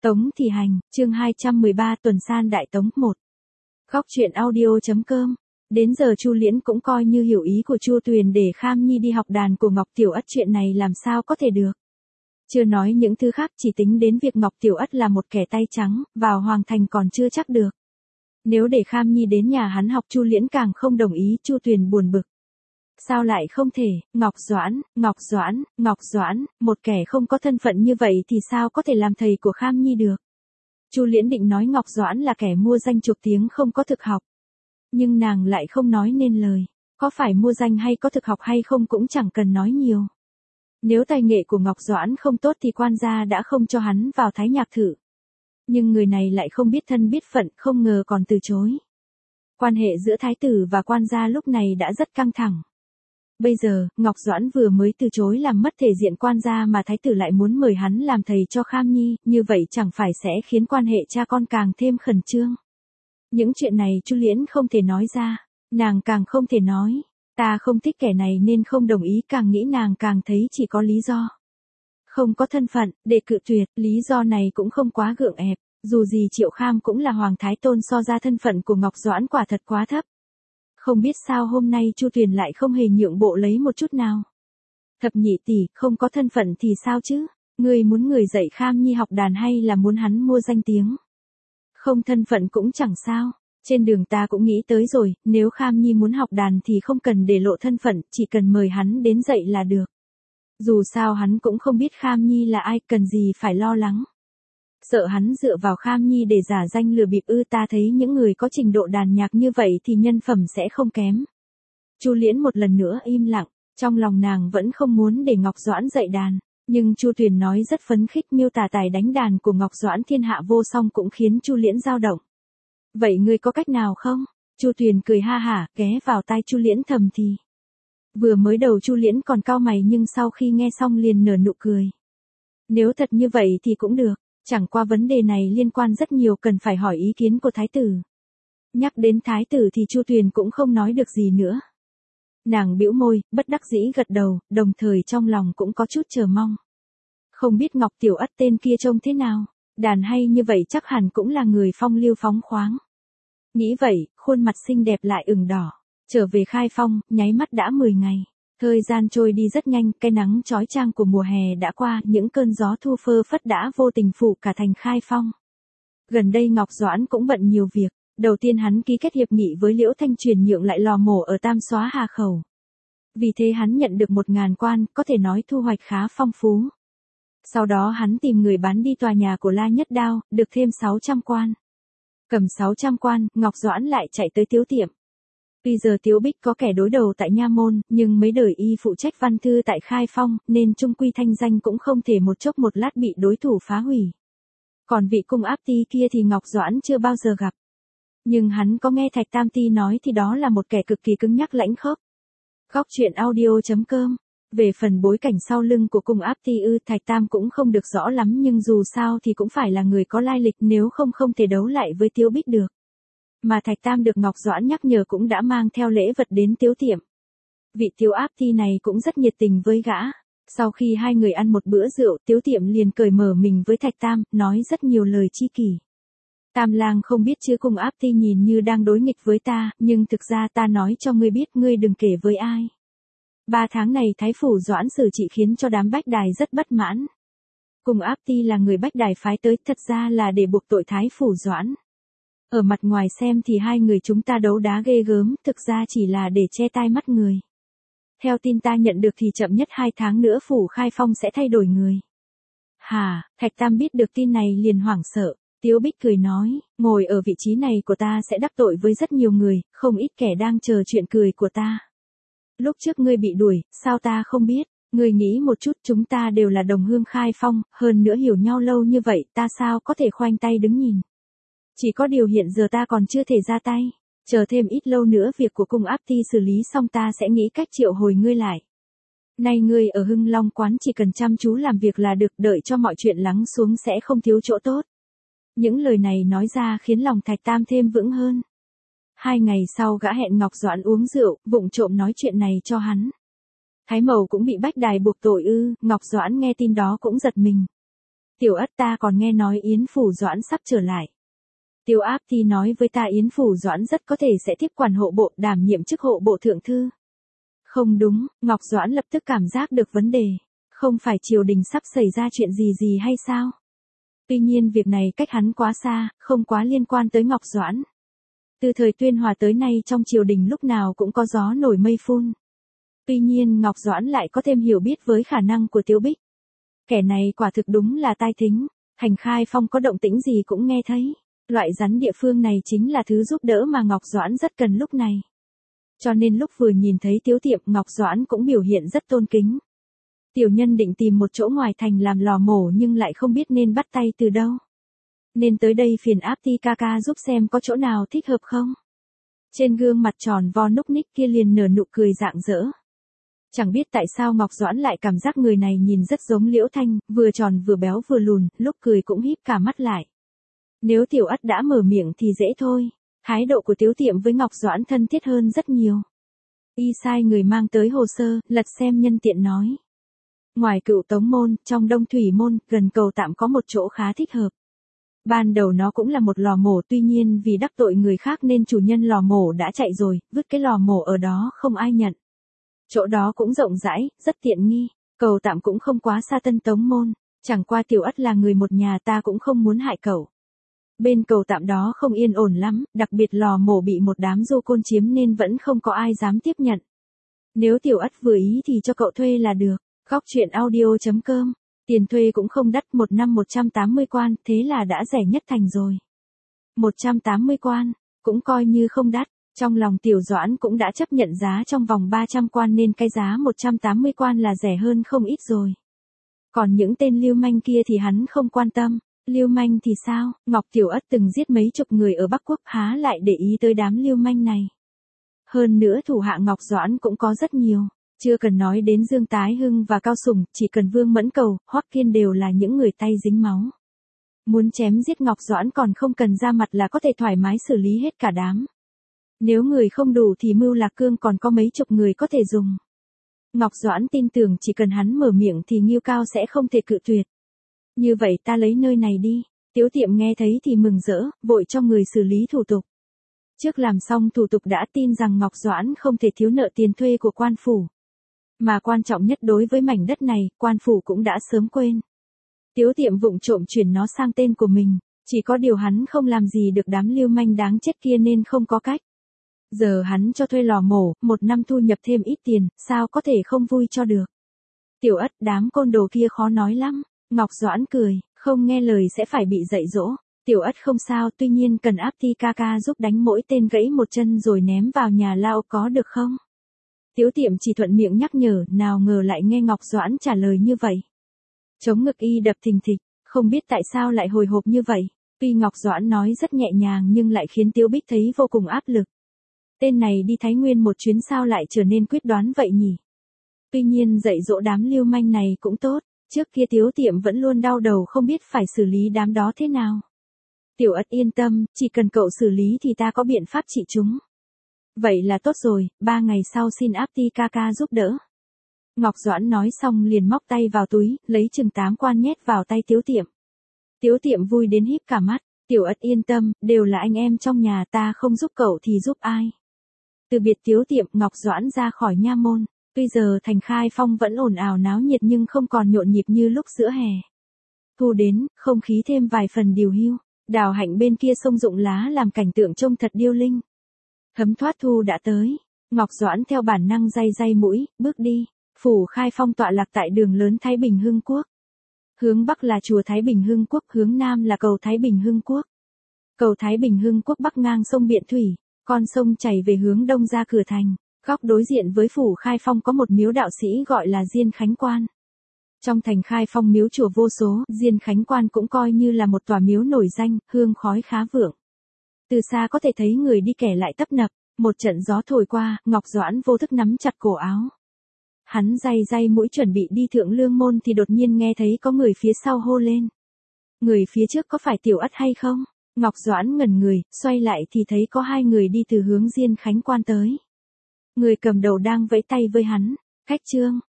Tống Thị Hành, chương 213 tuần san đại tống 1. Góc truyện audio.com. Đến giờ Chu Liễn cũng coi như hiểu ý của Chu Tuyền để Kham Nhi đi học đàn của Ngọc Tiểu Ất, chuyện này làm sao có thể được. Chưa nói những thứ khác, chỉ tính đến việc Ngọc Tiểu Ất là một kẻ tay trắng, vào Hoàng Thành còn chưa chắc được. Nếu để Kham Nhi đến nhà hắn học, Chu Liễn càng không đồng ý. Chu Tuyền buồn bực. Sao lại không thể, Ngọc Doãn, một kẻ không có thân phận như vậy thì sao có thể làm thầy của Kham Nhi được. Chu Liễn định nói Ngọc Doãn là kẻ mua danh chuộc tiếng không có thực học. Nhưng nàng lại không nói nên lời, có phải mua danh hay có thực học hay không cũng chẳng cần nói nhiều. Nếu tài nghệ của Ngọc Doãn không tốt thì quan gia đã không cho hắn vào Thái Nhạc thử. Nhưng người này lại không biết thân biết phận, không ngờ còn từ chối. Quan hệ giữa thái tử và quan gia lúc này đã rất căng thẳng. Bây giờ, Ngọc Doãn vừa mới từ chối làm mất thể diện quan gia mà thái tử lại muốn mời hắn làm thầy cho Kham Nhi, như vậy chẳng phải sẽ khiến quan hệ cha con càng thêm khẩn trương. Những chuyện này Chu Liễn không thể nói ra, nàng càng không thể nói. Ta không thích kẻ này nên không đồng ý, càng nghĩ nàng càng thấy chỉ có lý do. Không có thân phận, để cự tuyệt, lý do này cũng không quá gượng ép, dù gì Triệu Kham cũng là Hoàng Thái Tôn, so ra thân phận của Ngọc Doãn quả thật quá thấp. Không biết sao hôm nay Chu Tuyền lại không hề nhượng bộ lấy một chút nào. Thập nhị tỷ, không có thân phận thì sao chứ? Ngươi muốn người dạy Kham Nhi học đàn hay là muốn hắn mua danh tiếng? Không thân phận cũng chẳng sao. Trên đường ta cũng nghĩ tới rồi, nếu Kham Nhi muốn học đàn thì không cần để lộ thân phận, chỉ cần mời hắn đến dạy là được. Dù sao hắn cũng không biết Kham Nhi là ai, cần gì phải lo lắng. Sợ hắn dựa vào Kham Nhi để giả danh lừa bịp ư? Ta thấy những người có trình độ đàn nhạc như vậy thì nhân phẩm sẽ không kém. Chu Liễn một lần nữa im lặng, trong lòng nàng vẫn không muốn để Ngọc Doãn dạy đàn, nhưng Chu Tuyền nói rất phấn khích, miêu tả tài đánh đàn của Ngọc Doãn thiên hạ vô song cũng khiến Chu Liễn dao động. Vậy ngươi có cách nào không? Chu Tuyền cười ha hả, ghé vào tai Chu Liễn thầm thì. Vừa mới đầu Chu Liễn còn cau mày nhưng sau khi nghe xong liền nở nụ cười. Nếu thật như vậy thì cũng được. Chẳng qua vấn đề này liên quan rất nhiều, cần phải hỏi ý kiến của thái tử. Nhắc đến thái tử thì Chu Tuyền cũng không nói được gì nữa. Nàng bĩu môi, bất đắc dĩ gật đầu, đồng thời trong lòng cũng có chút chờ mong. Không biết Ngọc Tiểu Ất tên kia trông thế nào, đàn hay như vậy chắc hẳn cũng là người phong lưu phóng khoáng. Nghĩ vậy, khuôn mặt xinh đẹp lại ửng đỏ. Trở về Khai Phong, nháy mắt đã 10 ngày. Thời gian trôi đi rất nhanh, cái nắng chói chang của mùa hè đã qua, những cơn gió thu phơ phất đã vô tình phủ cả thành Khai Phong. Gần đây Ngọc Doãn cũng bận nhiều việc, đầu tiên hắn ký kết hiệp nghị với Liễu Thanh chuyển nhượng lại lò mổ ở Tam Xóa Hà Khẩu. Vì thế hắn nhận được 1000 quan, có thể nói thu hoạch khá phong phú. Sau đó hắn tìm người bán đi tòa nhà của La Nhất Đao, được thêm 600 quan. Cầm 600 quan, Ngọc Doãn lại chạy tới Tiếu Tiệm. Bây giờ Tiếu Bích có kẻ đối đầu tại Nha Môn, nhưng mấy đời y phụ trách văn thư tại Khai Phong, nên chung quy thanh danh cũng không thể một chốc một lát bị đối thủ phá hủy. Còn vị cung áp ti kia thì Ngọc Doãn chưa bao giờ gặp. Nhưng hắn có nghe Thạch Tam Ti nói thì đó là một kẻ cực kỳ cứng nhắc lãnh khốc. Góc truyện audio.com. Về phần bối cảnh sau lưng của cung áp ti Thạch Tam cũng không được rõ lắm, nhưng dù sao thì cũng phải là người có lai lịch, nếu không không thể đấu lại với Tiếu Bích được. Mà Thạch Tam được Ngọc Doãn nhắc nhở cũng đã mang theo lễ vật đến Tiếu Tiệm. Vị Tiếu áp ti này cũng rất nhiệt tình với gã. Sau khi hai người ăn một bữa rượu, Tiếu Tiệm liền cởi mở mình với Thạch Tam, nói rất nhiều lời chi kỷ. Tam lang không biết chứ, cung áp ti nhìn như đang đối nghịch với ta, nhưng thực ra ta nói cho ngươi biết, ngươi đừng kể với ai. 3 tháng này Thái phủ Doãn xử trị khiến cho đám Bách Đài rất bất mãn. Cung áp ti là người Bách Đài phái tới, thật ra là để buộc tội Thái phủ Doãn. Ở mặt ngoài xem thì hai người chúng ta đấu đá ghê gớm, thực ra chỉ là để che tai mắt người. Theo tin ta nhận được thì chậm nhất 2 tháng nữa phủ Khai Phong sẽ thay đổi người. Hả? Thạch Tam biết được tin này liền hoảng sợ. Tiếu Bích cười nói, ngồi ở vị trí này của ta sẽ đắc tội với rất nhiều người, không ít kẻ đang chờ chuyện cười của ta. Lúc trước ngươi bị đuổi, sao ta không biết? Ngươi nghĩ một chút, chúng ta đều là đồng hương Khai Phong, hơn nữa hiểu nhau lâu như vậy, ta sao có thể khoanh tay đứng nhìn? Chỉ có điều hiện giờ ta còn chưa thể ra tay, chờ thêm ít lâu nữa việc của cung áp ti xử lý xong ta sẽ nghĩ cách triệu hồi ngươi lại. Nay ngươi ở Hưng Long quán chỉ cần chăm chú làm việc là được, đợi cho mọi chuyện lắng xuống sẽ không thiếu chỗ tốt. Những lời này nói ra khiến lòng Thạch Tam thêm vững hơn. 2 ngày sau gã hẹn Ngọc Doãn uống rượu, vụng trộm nói chuyện này cho hắn. Thái Mầu cũng bị Bách Đài buộc tội ư? Ngọc Doãn nghe tin đó cũng giật mình. Tiểu Ất, ta còn nghe nói Yến Phủ Doãn sắp trở lại. Tiêu Áp thì nói với ta Yến Phủ Doãn rất có thể sẽ tiếp quản hộ bộ, đảm nhiệm chức hộ bộ thượng thư. Không đúng, Ngọc Doãn lập tức cảm giác được vấn đề. Không phải triều đình sắp xảy ra chuyện gì hay sao? Tuy nhiên việc này cách hắn quá xa, không quá liên quan tới Ngọc Doãn. Từ thời Tuyên Hòa tới nay trong triều đình lúc nào cũng có gió nổi mây phun. Tuy nhiên Ngọc Doãn lại có thêm hiểu biết với khả năng của Tiếu Bích. Kẻ này quả thực đúng là tai thính, Thành Khai Phong có động tĩnh gì cũng nghe thấy. Loại rắn địa phương này chính là thứ giúp đỡ mà Ngọc Doãn rất cần lúc này. Cho nên lúc vừa nhìn thấy Tiếu Tiệm, Ngọc Doãn cũng biểu hiện rất tôn kính. Tiểu nhân định tìm một chỗ ngoài thành làm lò mổ nhưng lại không biết nên bắt tay từ đâu. Nên tới đây phiền Áp Ti ca ca giúp xem có chỗ nào thích hợp không. Trên gương mặt tròn vo núc ních kia liền nở nụ cười rạng rỡ. Chẳng biết tại sao Ngọc Doãn lại cảm giác người này nhìn rất giống Liễu Thanh, vừa tròn vừa béo vừa lùn, lúc cười cũng híp cả mắt lại. Nếu Tiểu Ất đã mở miệng thì dễ thôi. Thái độ của Tiếu Tiệm với Ngọc Doãn thân thiết hơn rất nhiều. Y sai người mang tới hồ sơ, lật xem nhân tiện nói. Ngoài Cựu Tống môn, trong Đông Thủy môn, gần cầu tạm có một chỗ khá thích hợp. Ban đầu nó cũng là một lò mổ, tuy nhiên vì đắc tội người khác nên chủ nhân lò mổ đã chạy rồi, vứt cái lò mổ ở đó không ai nhận. Chỗ đó cũng rộng rãi, rất tiện nghi, cầu tạm cũng không quá xa Tân Tống môn, chẳng qua Tiểu Ất là người một nhà, ta cũng không muốn hại cậu. Bên cầu tạm đó không yên ổn lắm, đặc biệt lò mổ bị một đám du côn chiếm nên vẫn không có ai dám tiếp nhận. Nếu Tiểu Ất vừa ý thì cho cậu thuê là được. Góc truyện audio.com. Tiền thuê cũng không đắt, một năm 180 quan, thế là đã rẻ nhất thành rồi. 180 quan, cũng coi như không đắt. Trong lòng Tiểu Doãn cũng đã chấp nhận giá trong vòng 300 quan nên cái giá 180 quan là rẻ hơn không ít rồi. Còn những tên lưu manh kia thì hắn không quan tâm. Lưu manh thì sao? Ngọc Tiểu Ất từng giết mấy chục người ở Bắc Quốc, há lại để ý tới đám lưu manh này. Hơn nữa thủ hạ Ngọc Doãn cũng có rất nhiều. Chưa cần nói đến Dương Tái Hưng và Cao Sủng, chỉ cần Vương Mẫn Cầu, Hoắc Kiên đều là những người tay dính máu. Muốn chém giết Ngọc Doãn còn không cần ra mặt là có thể thoải mái xử lý hết cả đám. Nếu người không đủ thì Mưu Lạc Cương còn có mấy chục người có thể dùng. Ngọc Doãn tin tưởng chỉ cần hắn mở miệng thì Ngưu Cao sẽ không thể cự tuyệt. Như vậy ta lấy nơi này đi. Tiếu Tiệm nghe thấy thì mừng rỡ, vội cho người xử lý thủ tục. Trước làm xong thủ tục đã tin rằng Ngọc Doãn không thể thiếu nợ tiền thuê của quan phủ. Mà quan trọng nhất đối với mảnh đất này, quan phủ cũng đã sớm quên. Tiếu Tiệm vụng trộm chuyển nó sang tên của mình, chỉ có điều hắn không làm gì được đám lưu manh đáng chết kia nên không có cách. Giờ hắn cho thuê lò mổ, một năm thu nhập thêm ít tiền, sao có thể không vui cho được. Tiểu Ất, đám côn đồ kia khó nói lắm. Ngọc Doãn cười, không nghe lời sẽ phải bị dạy dỗ. Tiểu Ất không sao, tuy nhiên cần Áp Ti ca ca giúp đánh mỗi tên gãy một chân rồi ném vào nhà lao có được không? Tiếu Tiệm chỉ thuận miệng nhắc nhở, nào ngờ lại nghe Ngọc Doãn trả lời như vậy. Chống ngực y đập thình thịch, không biết tại sao lại hồi hộp như vậy. Tuy Ngọc Doãn nói rất nhẹ nhàng nhưng lại khiến Tiếu Bích thấy vô cùng áp lực. Tên này đi Thái Nguyên một chuyến sao lại trở nên quyết đoán vậy nhỉ? Tuy nhiên dạy dỗ đám lưu manh này cũng tốt, trước kia Tiếu Tiệm vẫn luôn đau đầu không biết phải xử lý đám đó thế nào. Tiểu Ất yên tâm, chỉ cần cậu xử lý thì ta có biện pháp trị chúng. Vậy là tốt rồi, 3 ngày sau xin Áp Ti ca ca giúp đỡ. Ngọc Doãn nói xong liền móc tay vào túi, lấy chừng 8 quan nhét vào tay Tiếu Tiệm. Tiếu Tiệm vui đến híp cả mắt, Tiểu Ất yên tâm, đều là anh em trong nhà, ta không giúp cậu thì giúp ai. Từ biệt Tiếu Tiệm, Ngọc Doãn ra khỏi nha môn. Tuy giờ thành Khai Phong vẫn ồn ào náo nhiệt nhưng không còn nhộn nhịp như lúc giữa hè. Thu đến, không khí thêm vài phần điều hưu. Đào Hạnh bên kia sông rụng lá làm cảnh tượng trông thật điêu linh. Thấm thoát thu đã tới. Ngọc Doãn theo bản năng day mũi, bước đi. Phủ Khai Phong tọa lạc tại đường lớn Thái Bình Hưng Quốc. Hướng Bắc là chùa Thái Bình Hưng Quốc, hướng Nam là cầu Thái Bình Hưng Quốc. Cầu Thái Bình Hưng Quốc bắc ngang sông Biện Thủy, con sông chảy về hướng đông ra cửa thành. Góc đối diện với Phủ Khai Phong có một miếu đạo sĩ gọi là Diên Khánh Quan. Trong thành Khai Phong miếu chùa vô số, Diên Khánh Quan cũng coi như là một tòa miếu nổi danh, hương khói khá vượng. Từ xa có thể thấy người đi kẻ lại tấp nập, một trận gió thổi qua, Ngọc Doãn vô thức nắm chặt cổ áo. Hắn day mũi chuẩn bị đi Thượng Lương môn thì đột nhiên nghe thấy có người phía sau hô lên. Người phía trước có phải Tiểu Ất hay không? Ngọc Doãn ngẩn người, xoay lại thì thấy có 2 người đi từ hướng Diên Khánh Quan tới. Người cầm đầu đang vẫy tay với hắn. Khách Trương,